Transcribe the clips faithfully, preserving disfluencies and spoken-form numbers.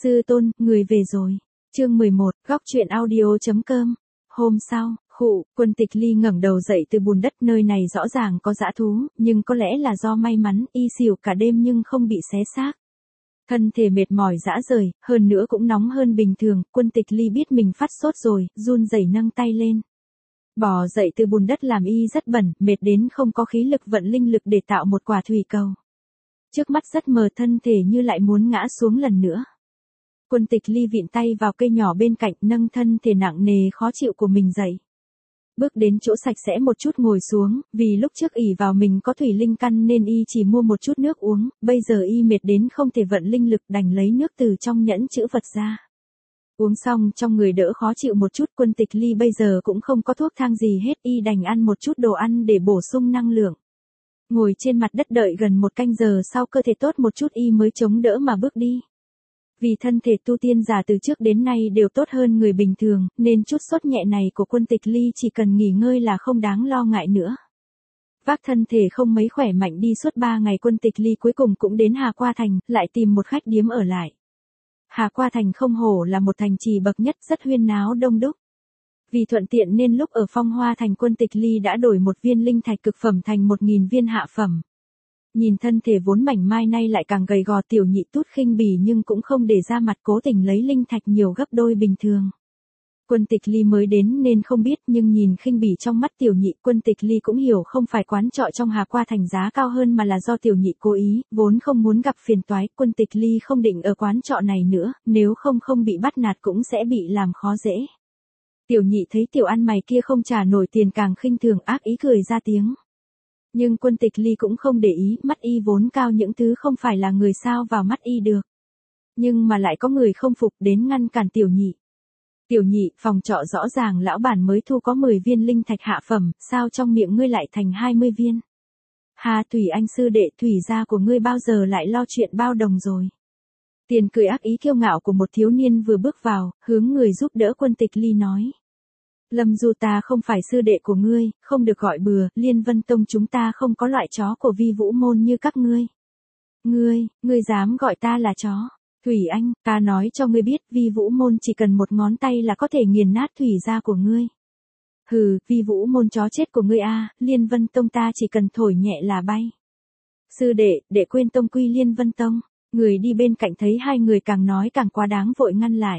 Sư tôn, người về rồi. Chương mười một, góc truyện audio chấm com. Hôm sau, khụ, Quân Tịch Ly ngẩng đầu dậy từ bùn đất, nơi này rõ ràng có dã thú, nhưng có lẽ là do may mắn, y xỉu cả đêm nhưng không bị xé xác. Thân thể mệt mỏi rã rời, hơn nữa cũng nóng hơn bình thường, Quân Tịch Ly biết mình phát sốt rồi, run rẩy nâng tay lên. Bò dậy từ bùn đất làm y rất bẩn, mệt đến không có khí lực vận linh lực để tạo một quả thủy cầu. Trước mắt rất mờ, thân thể như lại muốn ngã xuống lần nữa. Quân Tịch Ly vịn tay vào cây nhỏ bên cạnh, nâng thân thể nặng nề khó chịu của mình dậy. Bước đến chỗ sạch sẽ một chút ngồi xuống, vì lúc trước ỷ vào mình có thủy linh căn nên y chỉ mua một chút nước uống, bây giờ y mệt đến không thể vận linh lực, đành lấy nước từ trong nhẫn chữ vật ra. Uống xong trong người đỡ khó chịu một chút, Quân Tịch Ly bây giờ cũng không có thuốc thang gì hết, y đành ăn một chút đồ ăn để bổ sung năng lượng. Ngồi trên mặt đất đợi gần một canh giờ sau cơ thể tốt một chút y mới chống đỡ mà bước đi. Vì thân thể tu tiên giả từ trước đến nay đều tốt hơn người bình thường, nên chút sốt nhẹ này của Quân Tịch Ly chỉ cần nghỉ ngơi là không đáng lo ngại nữa. Vác thân thể không mấy khỏe mạnh đi suốt ba ngày, Quân Tịch Ly cuối cùng cũng đến Hà Qua Thành, lại tìm một khách điếm ở lại. Hà Qua Thành không hổ là một thành trì bậc nhất, rất huyên náo đông đúc. Vì thuận tiện nên lúc ở Phong Hoa Thành, Quân Tịch Ly đã đổi một viên linh thạch cực phẩm thành một nghìn viên hạ phẩm. Nhìn thân thể vốn mảnh mai nay lại càng gầy gò, Tiểu Nhị tút khinh bỉ nhưng cũng không để ra mặt, cố tình lấy linh thạch nhiều gấp đôi bình thường. Quân Tịch Ly mới đến nên không biết, nhưng nhìn khinh bỉ trong mắt Tiểu Nhị, Quân Tịch Ly cũng hiểu không phải quán trọ trong Hà Qua Thành giá cao hơn mà là do Tiểu Nhị cố ý, vốn không muốn gặp phiền toái. Quân Tịch Ly không định ở quán trọ này nữa, nếu không không bị bắt nạt cũng sẽ bị làm khó dễ. Tiểu Nhị thấy tiểu ăn mày kia không trả nổi tiền càng khinh thường, ác ý cười ra tiếng. Nhưng Quân Tịch Ly cũng không để ý, mắt y vốn cao, những thứ không phải là người sao vào mắt y được. Nhưng mà lại có người không phục đến ngăn cản Tiểu Nhị. Tiểu Nhị, phòng trọ rõ ràng lão bản mới thu có mười viên linh thạch hạ phẩm, sao trong miệng ngươi lại thành hai mươi viên? Hà Thủy Anh sư đệ, Thủy gia của ngươi bao giờ lại lo chuyện bao đồng rồi? Tiền cười ác ý kiêu ngạo của một thiếu niên vừa bước vào, hướng người giúp đỡ Quân Tịch Ly nói. Lâm Du, ta không phải sư đệ của ngươi, không được gọi bừa, Liên Vân Tông chúng ta không có loại chó của Vi Vũ môn như các ngươi. Ngươi, ngươi dám gọi ta là chó? Thủy Anh, ta nói cho ngươi biết, Vi Vũ môn chỉ cần một ngón tay là có thể nghiền nát Thủy gia của ngươi. Hừ, Vi Vũ môn chó chết của ngươi a, Liên Vân Tông ta chỉ cần thổi nhẹ là bay. Sư đệ, để quên tông quy Liên Vân Tông. Người đi bên cạnh thấy hai người càng nói càng quá đáng vội ngăn lại.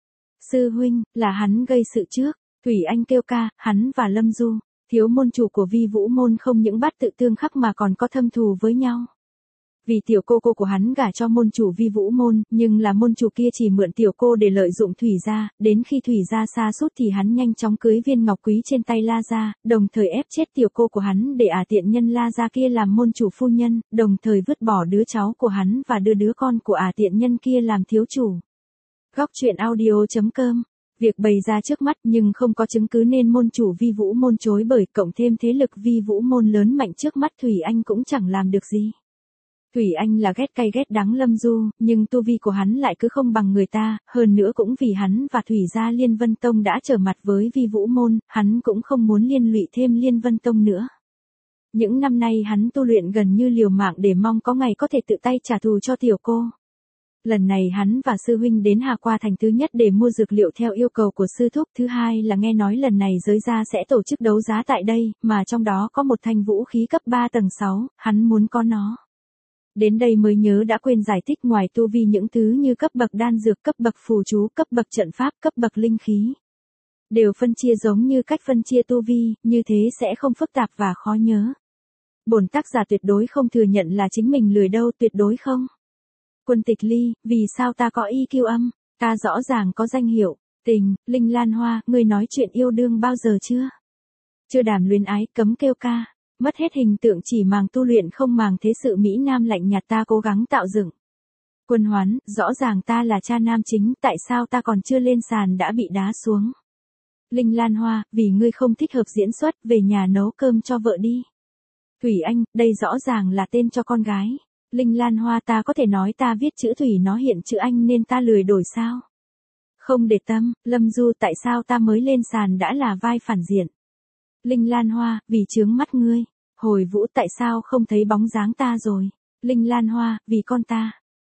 Sư huynh, là hắn gây sự trước. Thủy Anh kêu ca, hắn và Lâm Du, thiếu môn chủ của Vi Vũ môn không những bắt tự tương khắc mà còn có thâm thù với nhau. Vì tiểu cô cô của hắn gả cho môn chủ Vi Vũ môn, nhưng là môn chủ kia chỉ mượn tiểu cô để lợi dụng Thủy gia, đến khi Thủy gia sa sút thì hắn nhanh chóng cưới viên ngọc quý trên tay La gia, đồng thời ép chết tiểu cô của hắn để ả tiện nhân La gia kia làm môn chủ phu nhân, đồng thời vứt bỏ đứa cháu của hắn và đưa đứa con của ả tiện nhân kia làm thiếu chủ. Góc truyện audio chấm com. Việc bày ra trước mắt nhưng không có chứng cứ nên môn chủ Vi Vũ môn chối bởi, cộng thêm thế lực Vi Vũ môn lớn mạnh trước mắt, Thủy Anh cũng chẳng làm được gì. Thủy Anh là ghét cay ghét đắng Lâm Du, nhưng tu vi của hắn lại cứ không bằng người ta, hơn nữa cũng vì hắn và Thủy gia Liên Vân Tông đã trở mặt với Vi Vũ môn, hắn cũng không muốn liên lụy thêm Liên Vân Tông nữa. Những năm nay hắn tu luyện gần như liều mạng để mong có ngày có thể tự tay trả thù cho tiểu cô. Lần này hắn và sư huynh đến Hà Qua Thành, thứ nhất để mua dược liệu theo yêu cầu của sư thúc, thứ hai là nghe nói lần này giới gia sẽ tổ chức đấu giá tại đây, mà trong đó có một thanh vũ khí cấp ba tầng sáu, hắn muốn có nó. Đến đây mới nhớ đã quên giải thích, ngoài tu vi những thứ như cấp bậc đan dược, cấp bậc phù chú, cấp bậc trận pháp, cấp bậc linh khí. Đều phân chia giống như cách phân chia tu vi, như thế sẽ không phức tạp và khó nhớ. Bổn tác giả tuyệt đối không thừa nhận là chính mình lười đâu, tuyệt đối không. Quân Tịch Ly, vì sao ta có i kiu âm, ta rõ ràng có danh hiệu, tình, Linh Lan Hoa, ngươi nói chuyện yêu đương bao giờ chưa? Chưa đàm luyến ái, cấm kêu ca, mất hết hình tượng chỉ màng tu luyện không màng thế sự Mỹ Nam lạnh nhạt ta cố gắng tạo dựng. Quân Hoán, rõ ràng ta là cha nam chính, tại sao ta còn chưa lên sàn đã bị đá xuống? Linh Lan Hoa, vì ngươi không thích hợp diễn xuất, về nhà nấu cơm cho vợ đi. Thủy Anh, đây rõ ràng là tên cho con gái. Linh Lan Hoa, ta có thể nói ta viết chữ Thủy nó hiện chữ Anh nên ta lười đổi sao? Không để tâm. Lâm Du, tại sao ta mới lên sàn đã là vai phản diện? Linh Lan Hoa, vì chướng mắt ngươi. Hồi Vũ, tại sao không thấy bóng dáng ta rồi? Linh Lan Hoa, vì con ta.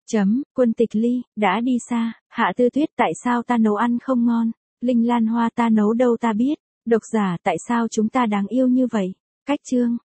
Chấm, Quân Tịch Ly, đã đi xa, Hạ Tư Tuyết tại sao ta nấu ăn không ngon, Linh Lan Hoa ta nấu đâu ta biết, độc giả tại sao chúng ta đáng yêu như vậy, cách chương.